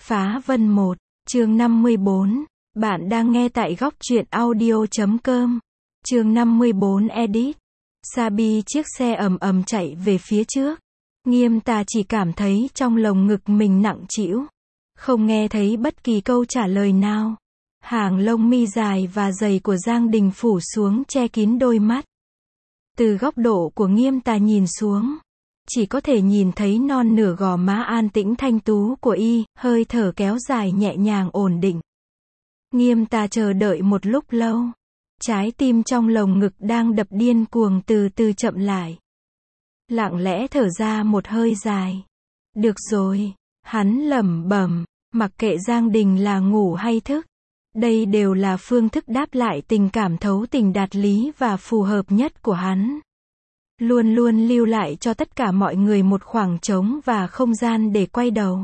Phá Vân 1, chương 54. Bạn đang nghe tại góc truyện audio.com. Chương 54 edit. Sabi chiếc xe ầm ầm chạy về phía trước. Nghiêm Tà chỉ cảm thấy trong lồng ngực mình nặng trĩu. Không nghe thấy bất kỳ câu trả lời nào. Hàng lông mi dài và dày của Giang Đình phủ xuống che kín đôi mắt. Từ góc độ của Nghiêm Tà nhìn xuống, chỉ có thể nhìn thấy non nửa gò má an tĩnh thanh tú của y, hơi thở kéo dài nhẹ nhàng ổn định. Nghiêm Tà chờ đợi một lúc lâu. Trái tim trong lồng ngực đang đập điên cuồng từ từ chậm lại. Lặng lẽ thở ra một hơi dài. Được rồi, hắn lẩm bẩm, mặc kệ Giang Đình là ngủ hay thức. Đây đều là phương thức đáp lại tình cảm thấu tình đạt lý và phù hợp nhất của hắn. Luôn luôn lưu lại cho tất cả mọi người một khoảng trống và không gian để quay đầu.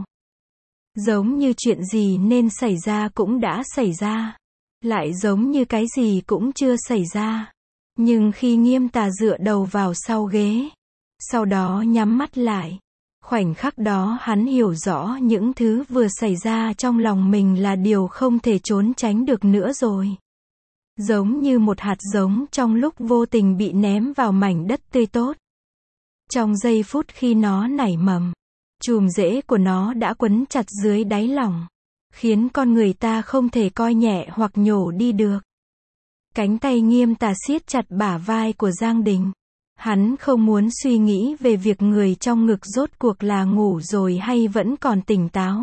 Giống như chuyện gì nên xảy ra cũng đã xảy ra. Lại giống như cái gì cũng chưa xảy ra. Nhưng khi Nghiêm Tà dựa đầu vào sau ghế, sau đó nhắm mắt lại, khoảnh khắc đó hắn hiểu rõ những thứ vừa xảy ra trong lòng mình là điều không thể trốn tránh được nữa rồi. Giống như một hạt giống trong lúc vô tình bị ném vào mảnh đất tươi tốt. Trong giây phút khi nó nảy mầm, chùm rễ của nó đã quấn chặt dưới đáy lòng, khiến con người ta không thể coi nhẹ hoặc nhổ đi được. Cánh tay Nghiêm Tà siết chặt bả vai của Giang Đình. Hắn không muốn suy nghĩ về việc người trong ngực rốt cuộc là ngủ rồi hay vẫn còn tỉnh táo.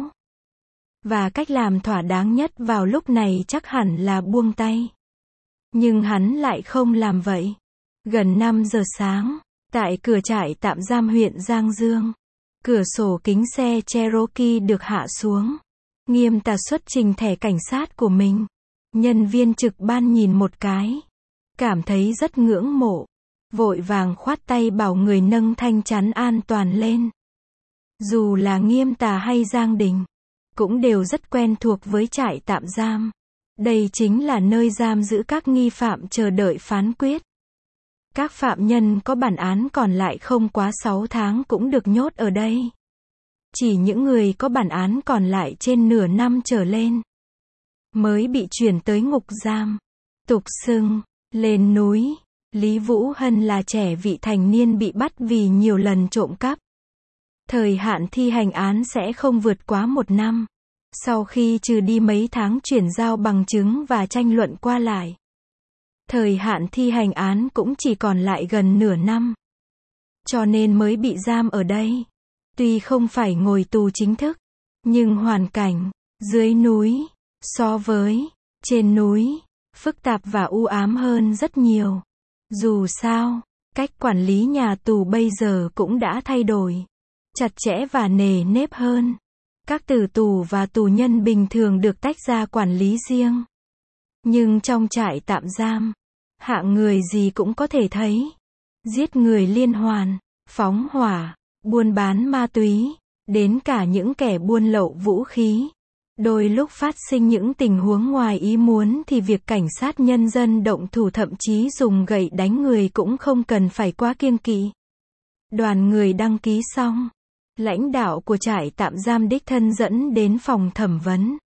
Và cách làm thỏa đáng nhất vào lúc này chắc hẳn là buông tay. Nhưng hắn lại không làm vậy. Gần 5 giờ sáng, tại cửa trại tạm giam huyện Giang Dương, cửa sổ kính xe Cherokee được hạ xuống. Nghiêm Tà xuất trình thẻ cảnh sát của mình. Nhân viên trực ban nhìn một cái, cảm thấy rất ngưỡng mộ, vội vàng khoát tay bảo người nâng thanh chắn an toàn lên. Dù là Nghiêm Tà hay Giang Đình, cũng đều rất quen thuộc với trại tạm giam. Đây chính là nơi giam giữ các nghi phạm chờ đợi phán quyết. Các phạm nhân có bản án còn lại không quá 6 tháng cũng được nhốt ở đây. Chỉ những người có bản án còn lại trên nửa năm trở lên mới bị chuyển tới ngục giam. Tục xưng, lên núi. Lý Vũ Hân là trẻ vị thành niên bị bắt vì nhiều lần trộm cắp. Thời hạn thi hành án sẽ không vượt quá 1 năm. Sau khi trừ đi mấy tháng chuyển giao bằng chứng và tranh luận qua lại, thời hạn thi hành án cũng chỉ còn lại gần nửa năm. Cho nên mới bị giam ở đây. Tuy không phải ngồi tù chính thức, nhưng hoàn cảnh dưới núi so với trên núi phức tạp và u ám hơn rất nhiều. Dù sao, cách quản lý nhà tù bây giờ cũng đã thay đổi, chặt chẽ và nề nếp hơn. Các tử tù và tù nhân bình thường được tách ra quản lý riêng. Nhưng trong trại tạm giam, hạng người gì cũng có thể thấy. Giết người liên hoàn, phóng hỏa, buôn bán ma túy, đến cả những kẻ buôn lậu vũ khí. Đôi lúc phát sinh những tình huống ngoài ý muốn thì việc cảnh sát nhân dân động thủ thậm chí dùng gậy đánh người cũng không cần phải quá kiêng kỵ. Đoàn người đăng ký xong, lãnh đạo của trại tạm giam đích thân dẫn đến phòng thẩm vấn.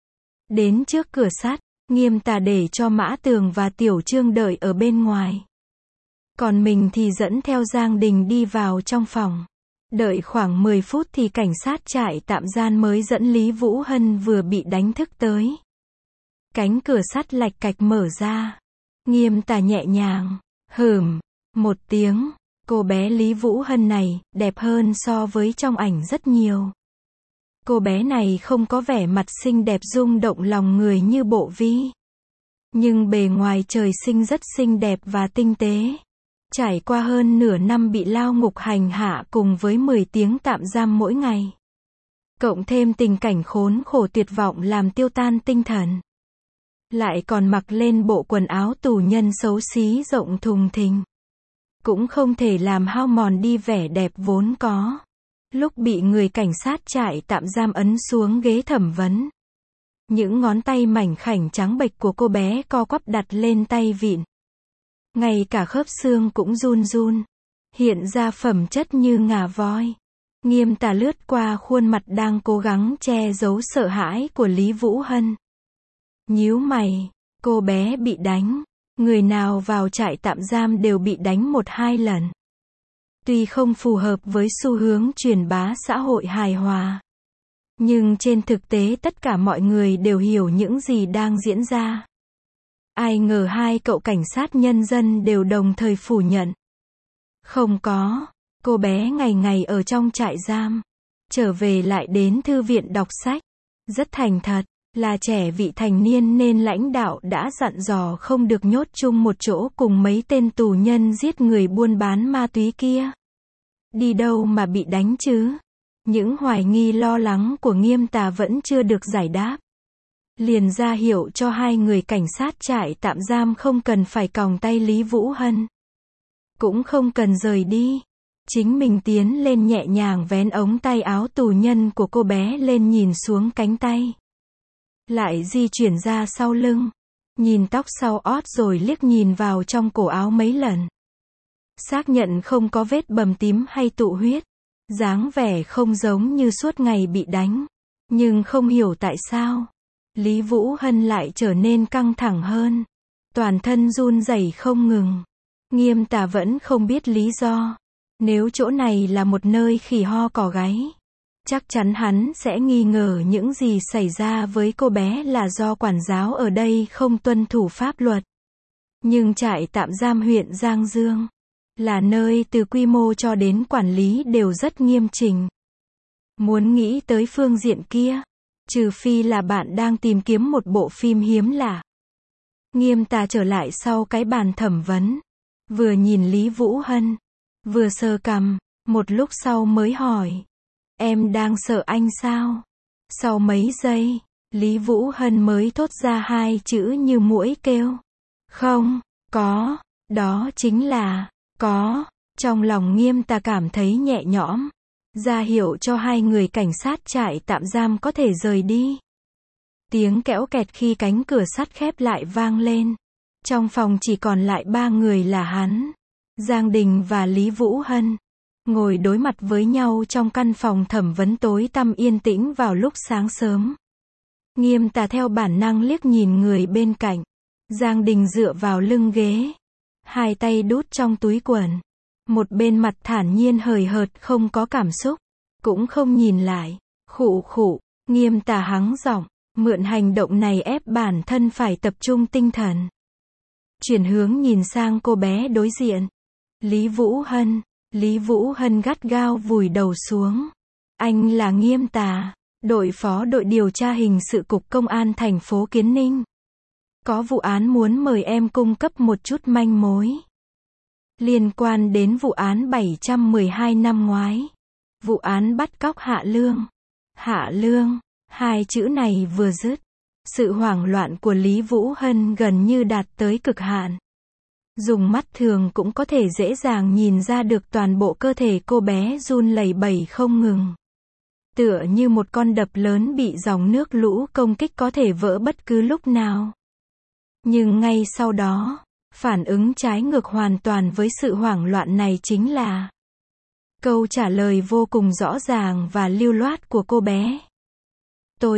Đến trước cửa sắt, Nghiêm Tà để cho Mã Tường và Tiểu Trương đợi ở bên ngoài. Còn mình thì dẫn theo Giang Đình đi vào trong phòng. Đợi khoảng 10 phút thì cảnh sát trại tạm giam mới dẫn Lý Vũ Hân vừa bị đánh thức tới. Cánh cửa sắt lạch cạch mở ra. Nghiêm Tà nhẹ nhàng, một tiếng. Cô bé Lý Vũ Hân này, đẹp hơn so với trong ảnh rất nhiều. Cô bé này không có vẻ mặt xinh đẹp rung động lòng người như Bộ Vi. Nhưng bề ngoài trời sinh rất xinh đẹp và tinh tế. Trải qua hơn nửa năm bị lao ngục hành hạ cùng với 10 tiếng tạm giam mỗi ngày. Cộng thêm tình cảnh khốn khổ tuyệt vọng làm tiêu tan tinh thần. Lại còn mặc lên bộ quần áo tù nhân xấu xí rộng thùng thình. Cũng không thể làm hao mòn đi vẻ đẹp vốn có. Lúc bị người cảnh sát trại tạm giam ấn xuống ghế thẩm vấn, những ngón tay mảnh khảnh trắng bệch của cô bé co quắp đặt lên tay vịn. Ngay cả khớp xương cũng run run, hiện ra phẩm chất như ngà voi. Nghiêm Tà lướt qua khuôn mặt đang cố gắng che giấu sợ hãi của Lý Vũ Hân. Nhíu mày, cô bé bị đánh. Người nào vào trại tạm giam đều bị đánh 1-2 lần. Tuy không phù hợp với xu hướng truyền bá xã hội hài hòa, nhưng trên thực tế tất cả mọi người đều hiểu những gì đang diễn ra. Ai ngờ hai cậu cảnh sát nhân dân đều đồng thời phủ nhận. Không có, cô bé ngày ngày ở trong trại giam, trở về lại đến thư viện đọc sách, rất thành thật, là trẻ vị thành niên nên lãnh đạo đã dặn dò không được nhốt chung một chỗ cùng mấy tên tù nhân giết người buôn bán ma túy kia. Đi đâu mà bị đánh chứ? Những hoài nghi lo lắng của Nghiêm Tà vẫn chưa được giải đáp. Liền ra hiệu cho hai người cảnh sát trại tạm giam không cần phải còng tay Lý Vũ Hân. Cũng không cần rời đi. Chính mình tiến lên nhẹ nhàng vén ống tay áo tù nhân của cô bé lên nhìn xuống cánh tay. Lại di chuyển ra sau lưng. Nhìn tóc sau ót rồi liếc nhìn vào trong cổ áo mấy lần. Xác nhận không có vết bầm tím hay tụ huyết. Dáng vẻ không giống như suốt ngày bị đánh. Nhưng không hiểu tại sao Lý Vũ Hân lại trở nên căng thẳng hơn. Toàn thân run rẩy không ngừng. Nghiêm Tà vẫn không biết lý do. Nếu chỗ này là một nơi khỉ ho cò gáy, chắc chắn hắn sẽ nghi ngờ những gì xảy ra với cô bé là do quản giáo ở đây không tuân thủ pháp luật. Nhưng trại tạm giam huyện Giang Dương là nơi từ quy mô cho đến quản lý đều rất nghiêm chỉnh. Muốn nghĩ tới phương diện kia, trừ phi là bạn đang tìm kiếm một bộ phim hiếm lạ. Nghiêm Tà trở lại sau cái bàn thẩm vấn, vừa nhìn Lý Vũ Hân, vừa sờ cằm, một lúc sau mới hỏi. Em đang sợ anh sao? Sau mấy giây, Lý Vũ Hân mới thốt ra hai chữ như muỗi kêu. Không, có, đó chính là, có. Trong lòng Nghiêm Tà cảm thấy nhẹ nhõm, ra hiệu cho hai người cảnh sát trại tạm giam có thể rời đi. Tiếng kẽo kẹt khi cánh cửa sắt khép lại vang lên. Trong phòng chỉ còn lại ba người là hắn, Giang Đình và Lý Vũ Hân, ngồi đối mặt với nhau trong căn phòng thẩm vấn tối tăm yên tĩnh vào lúc sáng sớm. Nghiêm Tà theo bản năng liếc nhìn người bên cạnh. Giang Đình dựa vào lưng ghế, hai tay đút trong túi quần, một bên mặt thản nhiên hời hợt không có cảm xúc, cũng không nhìn lại. Khụ khụ, Nghiêm Tà hắng giọng, mượn hành động này ép bản thân phải tập trung tinh thần. Chuyển hướng nhìn sang cô bé đối diện. Lý Vũ Hân. Lý Vũ Hân gắt gao vùi đầu xuống. Anh là Nghiêm Tà, đội phó đội điều tra hình sự cục công an thành phố Kiến Ninh. Có vụ án muốn mời em cung cấp một chút manh mối. Liên quan đến vụ án 712 năm ngoái. Vụ án bắt cóc Hạ Lương. Hạ Lương, hai chữ này vừa dứt, sự hoảng loạn của Lý Vũ Hân gần như đạt tới cực hạn. Dùng mắt thường cũng có thể dễ dàng nhìn ra được toàn bộ cơ thể cô bé run lẩy bẩy không ngừng. Tựa như một con đập lớn bị dòng nước lũ công kích có thể vỡ bất cứ lúc nào. Nhưng ngay sau đó, phản ứng trái ngược hoàn toàn với sự hoảng loạn này chính là câu trả lời vô cùng rõ ràng và lưu loát của cô bé. Tôi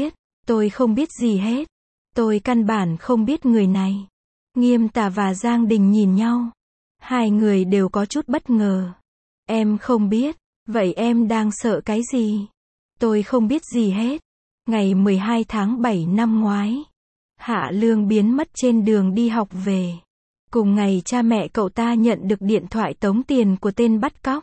không biết gì hết. Tôi căn bản không biết người này. Nghiêm Tà và Giang Đình nhìn nhau. Hai người đều có chút bất ngờ. Em không biết, vậy em đang sợ cái gì? Tôi không biết gì hết. Ngày 12 tháng 7 năm ngoái, Hạ Lương biến mất trên đường đi học về. Cùng ngày cha mẹ cậu ta nhận được điện thoại tống tiền của tên bắt cóc.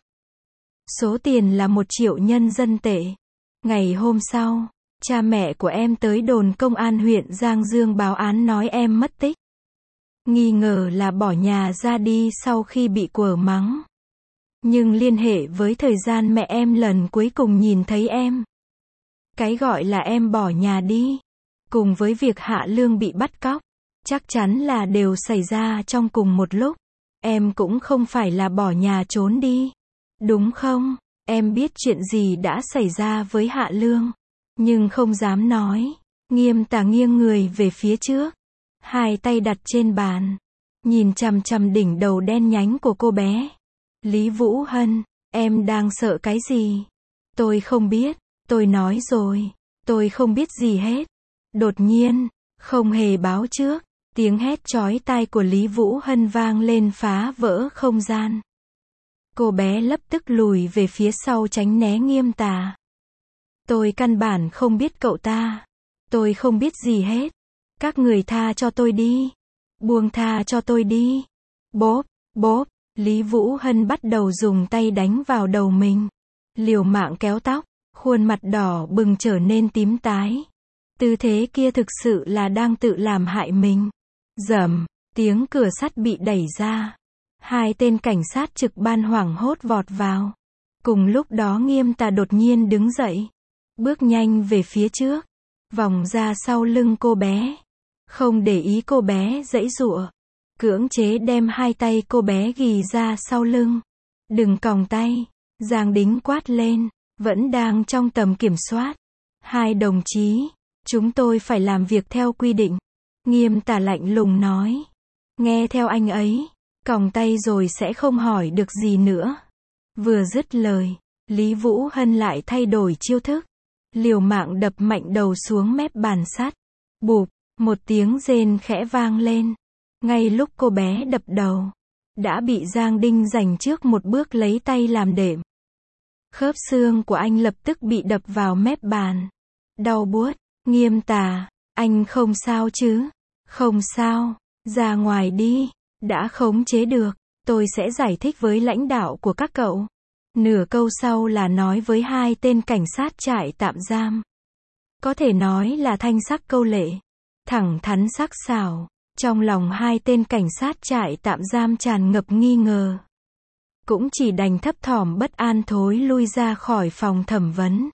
Số tiền là 1 triệu nhân dân tệ. Ngày hôm sau, cha mẹ của em tới đồn công an huyện Giang Dương báo án nói em mất tích. Nghi ngờ là bỏ nhà ra đi sau khi bị quở mắng. Nhưng liên hệ với thời gian mẹ em lần cuối cùng nhìn thấy em. Cái gọi là em bỏ nhà đi, cùng với việc Hạ Lương bị bắt cóc, chắc chắn là đều xảy ra trong cùng một lúc. Em cũng không phải là bỏ nhà trốn đi, đúng không? Em biết chuyện gì đã xảy ra với Hạ Lương, nhưng không dám nói. Nghiêm Tà nghiêng người về phía trước, hai tay đặt trên bàn, nhìn chằm chằm đỉnh đầu đen nhánh của cô bé. Lý Vũ Hân, Em đang sợ cái gì? Tôi không biết, tôi nói rồi, tôi không biết gì hết. Đột nhiên, không hề báo trước, tiếng hét chói tai của Lý Vũ Hân vang lên phá vỡ không gian. Cô bé lập tức lùi về phía sau tránh né Nghiêm Tà. Tôi căn bản không biết cậu ta. Tôi không biết gì hết. Các người tha cho tôi đi. Buông tha cho tôi đi. Bốp, bốp, Lý Vũ Hân bắt đầu dùng tay đánh vào đầu mình. Liều mạng kéo tóc, khuôn mặt đỏ bừng trở nên tím tái. Tư thế kia thực sự là đang tự làm hại mình. Rầm, tiếng cửa sắt bị đẩy ra. Hai tên cảnh sát trực ban hoảng hốt vọt vào. Cùng lúc đó Nghiêm Tà đột nhiên đứng dậy. Bước nhanh về phía trước. Vòng ra sau lưng cô bé. Không để ý cô bé giãy giụa. Cưỡng chế đem hai tay cô bé ghì ra sau lưng. Đừng còng tay. Giang Đính quát lên. Vẫn đang trong tầm kiểm soát. Hai đồng chí. Chúng tôi phải làm việc theo quy định. Nghiêm Tà lạnh lùng nói. Nghe theo anh ấy. Còng tay rồi sẽ không hỏi được gì nữa. Vừa dứt lời. Lý Vũ Hân lại thay đổi chiêu thức. Liều mạng đập mạnh đầu xuống mép bàn sắt. Bụp, một tiếng rên khẽ vang lên. Ngay lúc cô bé đập đầu, đã bị Giang Đinh giành trước một bước lấy tay làm đệm. Khớp xương của anh lập tức bị đập vào mép bàn. Đau buốt. Nghiêm Tà, anh không sao chứ? Không sao, ra ngoài đi. Đã khống chế được, tôi sẽ giải thích với lãnh đạo của các cậu. Nửa câu sau là nói với hai tên cảnh sát trại tạm giam. Có thể nói là thanh sắc câu lệ, thẳng thắn sắc sảo. Trong lòng hai tên cảnh sát trại tạm giam tràn ngập nghi ngờ. Cũng chỉ đành thấp thỏm bất an thối lui ra khỏi phòng thẩm vấn.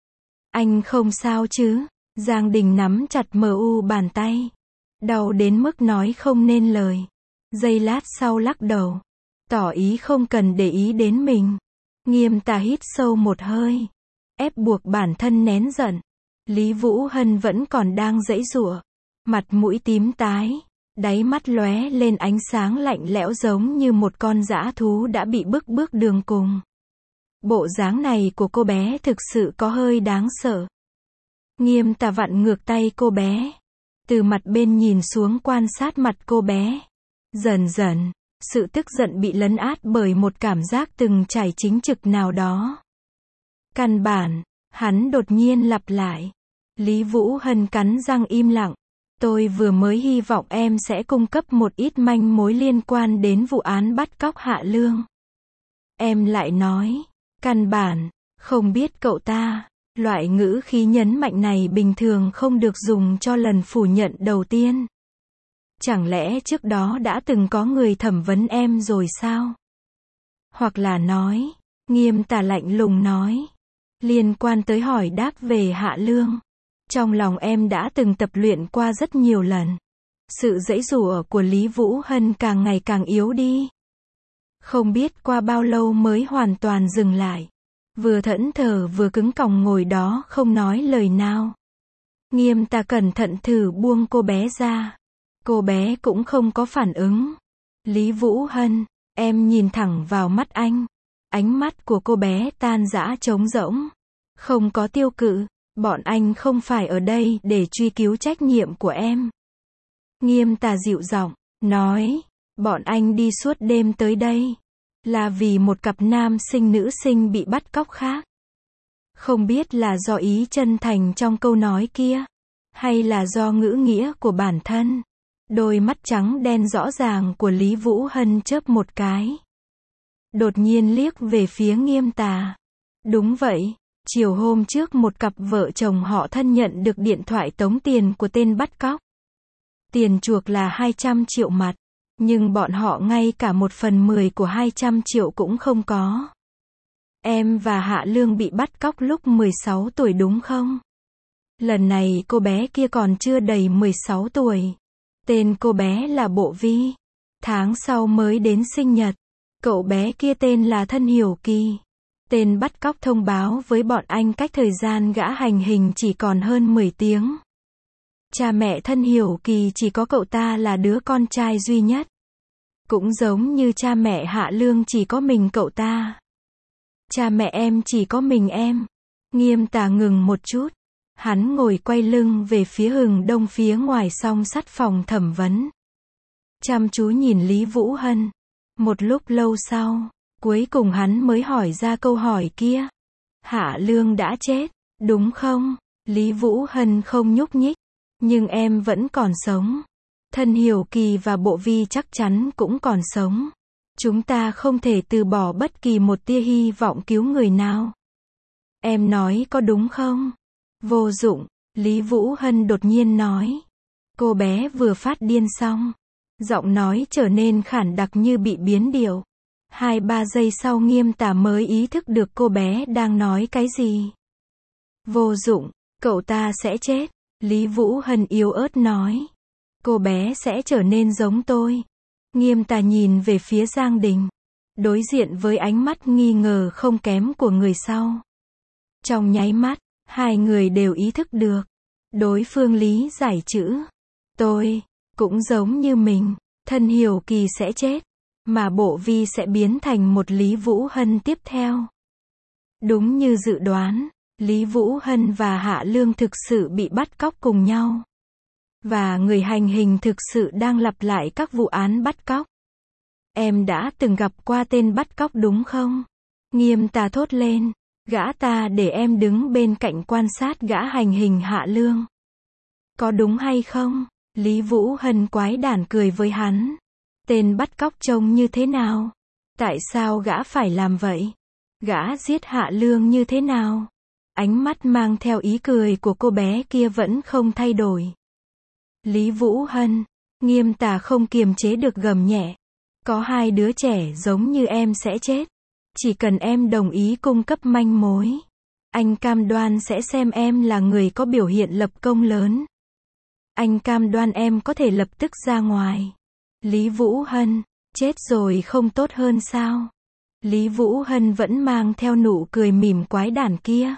Anh không sao chứ? Giang Đình nắm chặt bàn tay. Đau đến mức nói không nên lời. Giây lát sau lắc đầu. Tỏ ý không cần để ý đến mình. Nghiêm Tà hít sâu một hơi. Ép buộc bản thân nén giận. Lý Vũ Hân vẫn còn đang giãy giụa. Mặt mũi tím tái. Đáy mắt lóe lên ánh sáng lạnh lẽo giống như một con dã thú đã bị bước đường cùng. Bộ dáng này của cô bé thực sự có hơi đáng sợ. Nghiêm Tà vặn ngược tay cô bé. Từ mặt bên nhìn xuống quan sát mặt cô bé. Dần dần, sự tức giận bị lấn át bởi một cảm giác từng trải chính trực nào đó. Căn bản, hắn đột nhiên lặp lại. Lý Vũ Hân cắn răng im lặng. Tôi vừa mới hy vọng em sẽ cung cấp một ít manh mối liên quan đến vụ án bắt cóc Hạ Lương. Em lại nói, căn bản, không biết cậu ta. Loại ngữ khí nhấn mạnh này bình thường không được dùng cho lần phủ nhận đầu tiên. Chẳng lẽ trước đó đã từng có người thẩm vấn em rồi sao? Hoặc là nói, Nghiêm Tà lạnh lùng nói, liên quan tới hỏi đáp về Hạ Lương. Trong lòng em đã từng tập luyện qua rất nhiều lần. Sự giãy giụa của Lý Vũ Hân càng ngày càng yếu đi. Không biết qua bao lâu mới hoàn toàn dừng lại. Vừa thẫn thờ vừa cứng còng ngồi đó không nói lời nào. Nghiêm Tà cẩn thận thử buông cô bé ra. Cô bé cũng không có phản ứng. Lý Vũ Hân, em nhìn thẳng vào mắt anh. Ánh mắt của cô bé tan rã trống rỗng. Không có tiêu cự. Bọn anh không phải ở đây để truy cứu trách nhiệm của em. Nghiêm Tà dịu giọng, nói, bọn anh đi suốt đêm tới đây. Là vì một cặp nam sinh nữ sinh bị bắt cóc khác. Không biết là do ý chân thành trong câu nói kia. Hay là do ngữ nghĩa của bản thân. Đôi mắt trắng đen rõ ràng của Lý Vũ Hân chớp một cái. Đột nhiên liếc về phía Nghiêm Tà. Đúng vậy. Chiều hôm trước một cặp vợ chồng họ thân nhận được điện thoại tống tiền của tên bắt cóc. Tiền chuộc là 200 triệu mặt. Nhưng bọn họ ngay cả 1/10 của 200 triệu cũng không có. Em và Hạ Lương bị bắt cóc lúc 16 tuổi đúng không? Lần này cô bé kia còn chưa đầy 16 tuổi. Tên cô bé là Bộ Vi. Tháng sau mới đến sinh nhật. Cậu bé kia tên là Thân Hiểu Kỳ. Tên bắt cóc thông báo với bọn anh cách thời gian gã hành hình chỉ còn hơn 10 tiếng. Cha mẹ Thân Hiểu Kỳ chỉ có cậu ta là đứa con trai duy nhất. Cũng giống như cha mẹ Hạ Lương chỉ có mình cậu ta. Cha mẹ em chỉ có mình em. Nghiêm Tà ngừng một chút. Hắn ngồi quay lưng về phía Hừng Đông phía ngoài song sắt phòng thẩm vấn. Chăm chú nhìn Lý Vũ Hân. Một lúc lâu sau, cuối cùng hắn mới hỏi ra câu hỏi kia. Hạ Lương đã chết, đúng không? Lý Vũ Hân không nhúc nhích. Nhưng em vẫn còn sống. Thân Hiểu Kỳ và Bộ Vi chắc chắn cũng còn sống. Chúng ta không thể từ bỏ bất kỳ một tia hy vọng cứu người nào. Em nói có đúng không? Vô dụng, Lý Vũ Hân đột nhiên nói. Cô bé vừa phát điên xong. Giọng nói trở nên khản đặc như bị biến điệu. 2-3 giây sau Nghiêm Tà mới ý thức được cô bé đang nói cái gì. Vô dụng, cậu ta sẽ chết. Lý Vũ Hân yếu ớt nói. Cô bé sẽ trở nên giống tôi. Nghiêm Tà nhìn về phía Giang Đình. Đối diện với ánh mắt nghi ngờ không kém của người sau. Trong nháy mắt, hai người đều ý thức được. Đối phương lý giải chữ. Tôi, cũng giống như mình, Thân Hiểu Kỳ sẽ chết. Mà Bộ Vi sẽ biến thành một Lý Vũ Hân tiếp theo. Đúng như dự đoán, Lý Vũ Hân và Hạ Lương thực sự bị bắt cóc cùng nhau. Và người hành hình thực sự đang lặp lại các vụ án bắt cóc. Em đã từng gặp qua tên bắt cóc đúng không? Nghiêm Tà thốt lên. Gã ta để em đứng bên cạnh quan sát gã hành hình Hạ Lương. Có đúng hay không? Lý Vũ Hân quái đản cười với hắn. Tên bắt cóc trông như thế nào? Tại sao gã phải làm vậy? Gã giết Hạ Lương như thế nào? Ánh mắt mang theo ý cười của cô bé kia vẫn không thay đổi. Lý Vũ Hân, Nghiêm Tà không kiềm chế được gầm nhẹ. Có 2 đứa trẻ giống như em sẽ chết. Chỉ cần em đồng ý cung cấp manh mối. Anh cam đoan sẽ xem em là người có biểu hiện lập công lớn. Anh cam đoan em có thể lập tức ra ngoài. Lý Vũ Hân, chết rồi không tốt hơn sao? Lý Vũ Hân vẫn mang theo nụ cười mỉm quái đản kia.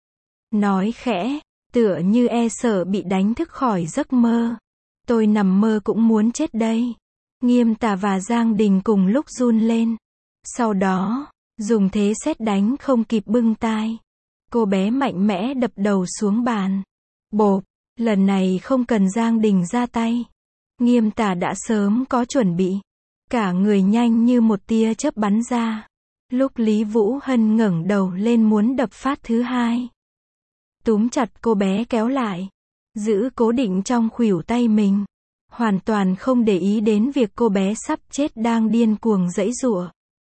Nói khẽ, tựa như e sợ bị đánh thức khỏi giấc mơ. Tôi nằm mơ cũng muốn chết đây. Nghiêm Tà và Giang Đình cùng lúc run lên. Sau đó, dùng thế sét đánh không kịp bưng tai. Cô bé mạnh mẽ đập đầu xuống bàn. Bộp, lần này không cần Giang Đình ra tay. Nghiêm Tà đã sớm có chuẩn bị. Cả người nhanh như một tia chớp bắn ra. Lúc Lý Vũ Hân ngẩng đầu lên muốn đập phát thứ 2. Túm chặt cô bé kéo lại. Giữ cố định trong khuỷu tay mình. Hoàn toàn không để ý đến việc cô bé sắp chết đang điên cuồng giãy giụa.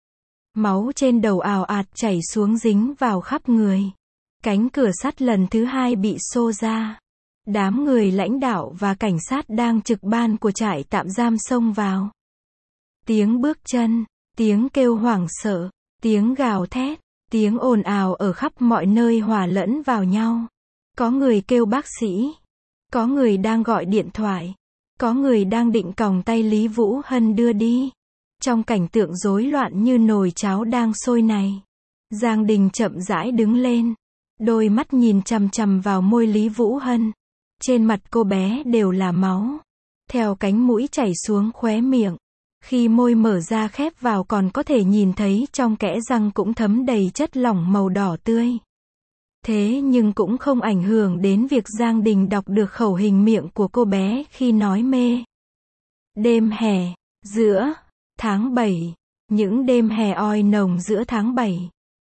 Máu trên đầu ào ạt chảy xuống dính vào khắp người. Cánh cửa sắt lần thứ 2 bị xô ra. Đám người lãnh đạo và cảnh sát đang trực ban của trại tạm giam xông vào. Tiếng bước chân, tiếng kêu hoảng sợ, tiếng gào thét, tiếng ồn ào ở khắp mọi nơi hòa lẫn vào nhau. Có người kêu bác sĩ. Có người đang gọi điện thoại. Có người đang định còng tay Lý Vũ Hân đưa đi. Trong cảnh tượng rối loạn như nồi cháo đang sôi này. Giang Đình chậm rãi đứng lên. Đôi mắt nhìn chằm chằm vào môi Lý Vũ Hân. Trên mặt cô bé đều là máu. Theo cánh mũi chảy xuống khóe miệng. Khi môi mở ra khép vào còn có thể nhìn thấy trong kẽ răng cũng thấm đầy chất lỏng màu đỏ tươi. Thế nhưng cũng không ảnh hưởng đến việc Giang Đình đọc được khẩu hình miệng của cô bé khi nói mê. Đêm hè, giữa tháng 7. Những đêm hè oi nồng giữa tháng 7.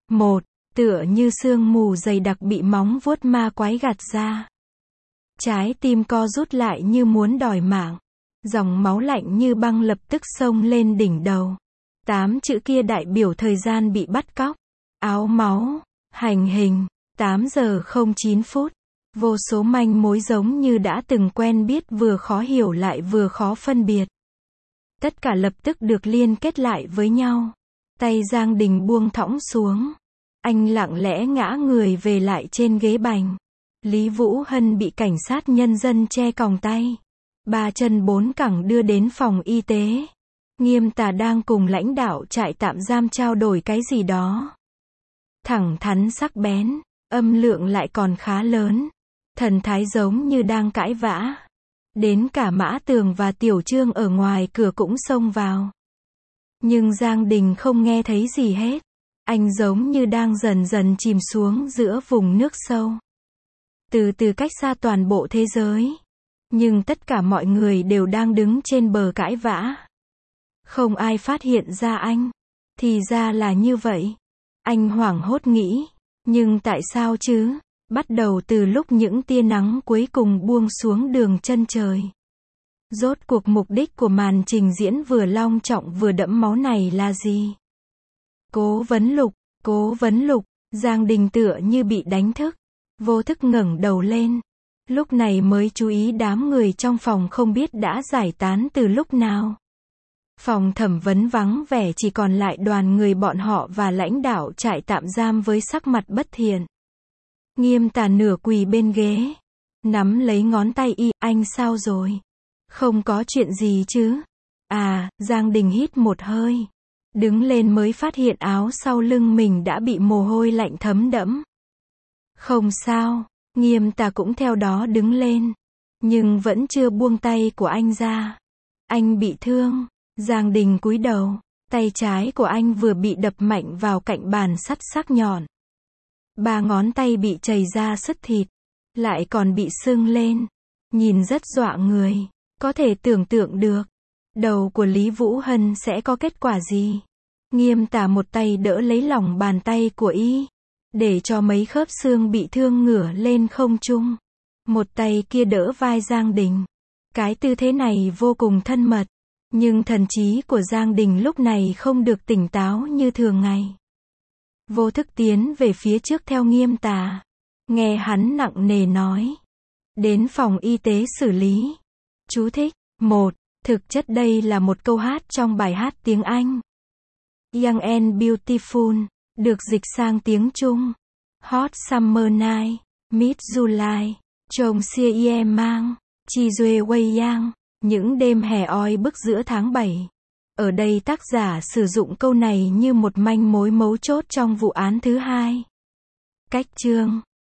Tựa như sương mù dày đặc bị móng vuốt ma quái gạt ra. Trái tim co rút lại như muốn đòi mạng. Dòng máu lạnh như băng lập tức xông lên đỉnh đầu. 8 chữ kia đại biểu thời gian bị bắt cóc. Áo máu, hành hình, 8 giờ 09 phút. Vô số manh mối giống như đã từng quen biết vừa khó hiểu lại vừa khó phân biệt. Tất cả lập tức được liên kết lại với nhau. Tay Giang Đình buông thõng xuống. Anh lặng lẽ ngã người về lại trên ghế bành. Lý Vũ Hân bị cảnh sát nhân dân che còng tay. 3 chân 4 cẳng đưa đến phòng y tế. Nghiêm Tà đang cùng lãnh đạo trại tạm giam trao đổi cái gì đó. Thẳng thắn sắc bén, âm lượng lại còn khá lớn. Thần thái giống như đang cãi vã. Đến cả Mã Tường và Tiểu Trương ở ngoài cửa cũng xông vào. Nhưng Giang Đình không nghe thấy gì hết. Anh giống như đang dần dần chìm xuống giữa vùng nước sâu. Từ từ cách xa toàn bộ thế giới. Nhưng tất cả mọi người đều đang đứng trên bờ cãi vã. Không ai phát hiện ra anh. Thì ra là như vậy. Anh hoảng hốt nghĩ. Nhưng tại sao chứ? Bắt đầu từ lúc những tia nắng cuối cùng buông xuống đường chân trời. Rốt cuộc mục đích của màn trình diễn vừa long trọng vừa đẫm máu này là gì? Cố vấn lục, Giang Đình tựa như bị đánh thức. Vô thức ngẩng đầu lên. Lúc này mới chú ý đám người trong phòng không biết đã giải tán từ lúc nào. Phòng thẩm vấn vắng vẻ chỉ còn lại đoàn người bọn họ và lãnh đạo trại tạm giam với sắc mặt bất thiện. Nghiêm Tà nửa quỳ bên ghế. Nắm lấy ngón tay y, anh sao rồi? Không có chuyện gì chứ? À, Giang Đình hít một hơi. Đứng lên mới phát hiện áo sau lưng mình đã bị mồ hôi lạnh thấm đẫm. Không sao, Nghiêm Tà cũng theo đó đứng lên. Nhưng vẫn chưa buông tay của anh ra. Anh bị thương. Giang Đình cúi đầu. Tay trái của anh vừa bị đập mạnh vào cạnh bàn sắt sắc nhọn. 3 ngón tay bị chày ra sứt thịt. Lại còn bị sưng lên. Nhìn rất dọa người. Có thể tưởng tượng được. Đầu của Lý Vũ Hân sẽ có kết quả gì? Nghiêm Tà một tay đỡ lấy lòng bàn tay của y. Để cho mấy khớp xương bị thương ngửa lên không trung. Một tay kia đỡ vai Giang Đình. Cái tư thế này vô cùng thân mật. Nhưng thần trí của Giang Đình lúc này không được tỉnh táo như thường ngày. Vô thức tiến về phía trước theo Nghiêm Tà. Nghe hắn nặng nề nói. Đến phòng y tế xử lý. Chú thích. 1. Thực chất đây là một câu hát trong bài hát tiếng Anh. Young and Beautiful. Được dịch sang tiếng Trung. Hot Summer Night. Mid July. Chồng Sia Ye Mang. Chi Duê Wei Yang. Những đêm hè oi bức giữa tháng 7. Ở đây tác giả sử dụng câu này như một manh mối mấu chốt trong vụ án thứ hai. Cách chương